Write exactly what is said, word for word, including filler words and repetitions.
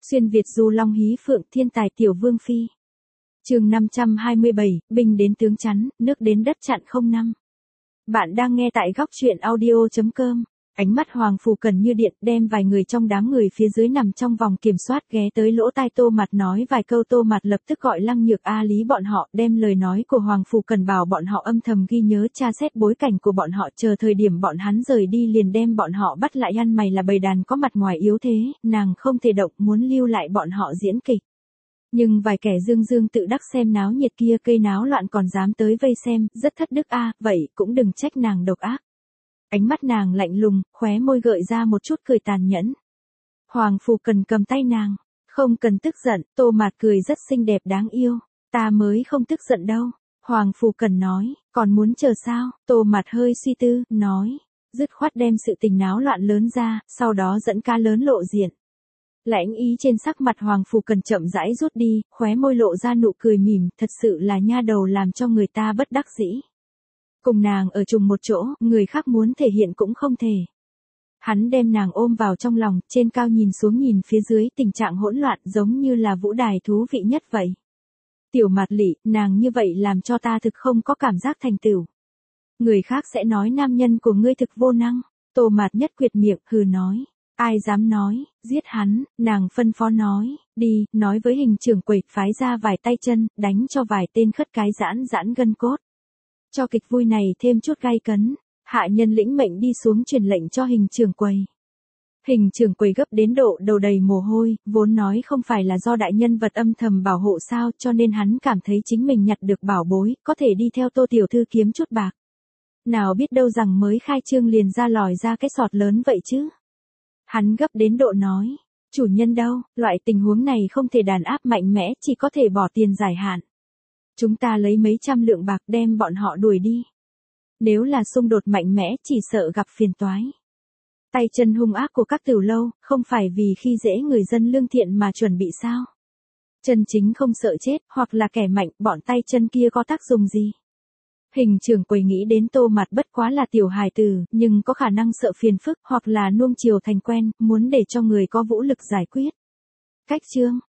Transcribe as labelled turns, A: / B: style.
A: Xuyên Việt du long hí phượng thiên tài tiểu vương phi. Chương năm trăm hai mươi bảy, binh đến tướng chắn, nước đến đất chặn không năm. Bạn đang nghe tại góc truyện audio chấm com. Ánh mắt Hoàng Phủ Cần như điện, đem vài người trong đám người phía dưới nằm trong vòng kiểm soát ghé tới lỗ tai Tô Mạt nói vài câu. Tô Mạt lập tức gọi Lăng Nhược A Lý bọn họ, đem lời nói của Hoàng Phủ Cần bảo bọn họ âm thầm ghi nhớ, tra xét bối cảnh của bọn họ, chờ thời điểm bọn hắn rời đi liền đem bọn họ bắt lại. Ăn mày là bầy đàn có mặt ngoài yếu thế, nàng không thể động, muốn lưu lại bọn họ diễn kịch. Nhưng vài kẻ dương dương tự đắc xem náo nhiệt kia cây náo loạn còn dám tới vây xem, rất thất đức a, vậy cũng đừng trách nàng độc ác. Ánh mắt nàng lạnh lùng, khóe môi gợi ra một chút cười tàn nhẫn. Hoàng Phủ Cần cầm tay nàng, không cần tức giận. Tô Mạt cười rất xinh đẹp đáng yêu, ta mới không tức giận đâu. Hoàng Phủ Cần nói, còn muốn chờ sao? Tô Mạt hơi suy tư, nói, dứt khoát đem sự tình náo loạn lớn ra, sau đó dẫn ca lớn lộ diện. Lãnh ý trên sắc mặt Hoàng Phủ Cần chậm rãi rút đi, khóe môi lộ ra nụ cười mỉm, thật sự là nha đầu làm cho người ta bất đắc dĩ. Cùng nàng ở chung một chỗ, người khác muốn thể hiện cũng không thể. Hắn đem nàng ôm vào trong lòng, trên cao nhìn xuống nhìn phía dưới, tình trạng hỗn loạn giống như là vũ đài thú vị nhất vậy. Tiểu Mạt Lị, nàng như vậy làm cho ta thực không có cảm giác thành tựu. Người khác sẽ nói nam nhân của ngươi thực vô năng. Tô Mạt nhất quyệt miệng, hừ nói. Ai dám nói, giết hắn. Nàng phân phó nói, đi, nói với hình trưởng quầy, phái ra vài tay chân, đánh cho vài tên khất cái giãn giãn gân cốt. Cho kịch vui này thêm chút gay cấn. Hạ nhân lĩnh mệnh đi xuống truyền lệnh cho hình trưởng quầy. Hình trưởng quầy gấp đến độ đầu đầy mồ hôi, vốn nói không phải là do đại nhân vật âm thầm bảo hộ sao, cho nên hắn cảm thấy chính mình nhặt được bảo bối, có thể đi theo Tô tiểu thư kiếm chút bạc. Nào biết đâu rằng mới khai trương liền ra lòi ra cái sọt lớn vậy chứ. Hắn gấp đến độ nói, chủ nhân đâu, loại tình huống này không thể đàn áp mạnh mẽ, chỉ có thể bỏ tiền giải hạn. Chúng ta lấy mấy trăm lượng bạc đem bọn họ đuổi đi. Nếu là xung đột mạnh mẽ chỉ sợ gặp phiền toái. Tay chân hung ác của các tiểu lâu, không phải vì khi dễ người dân lương thiện mà chuẩn bị sao? Chân chính không sợ chết, hoặc là kẻ mạnh, bọn tay chân kia có tác dụng gì? Hình trưởng quầy nghĩ đến Tô Mạt bất quá là tiểu hài tử, nhưng có khả năng sợ phiền phức, hoặc là nuông chiều thành quen, muốn để cho người có vũ lực giải quyết. Cách chương,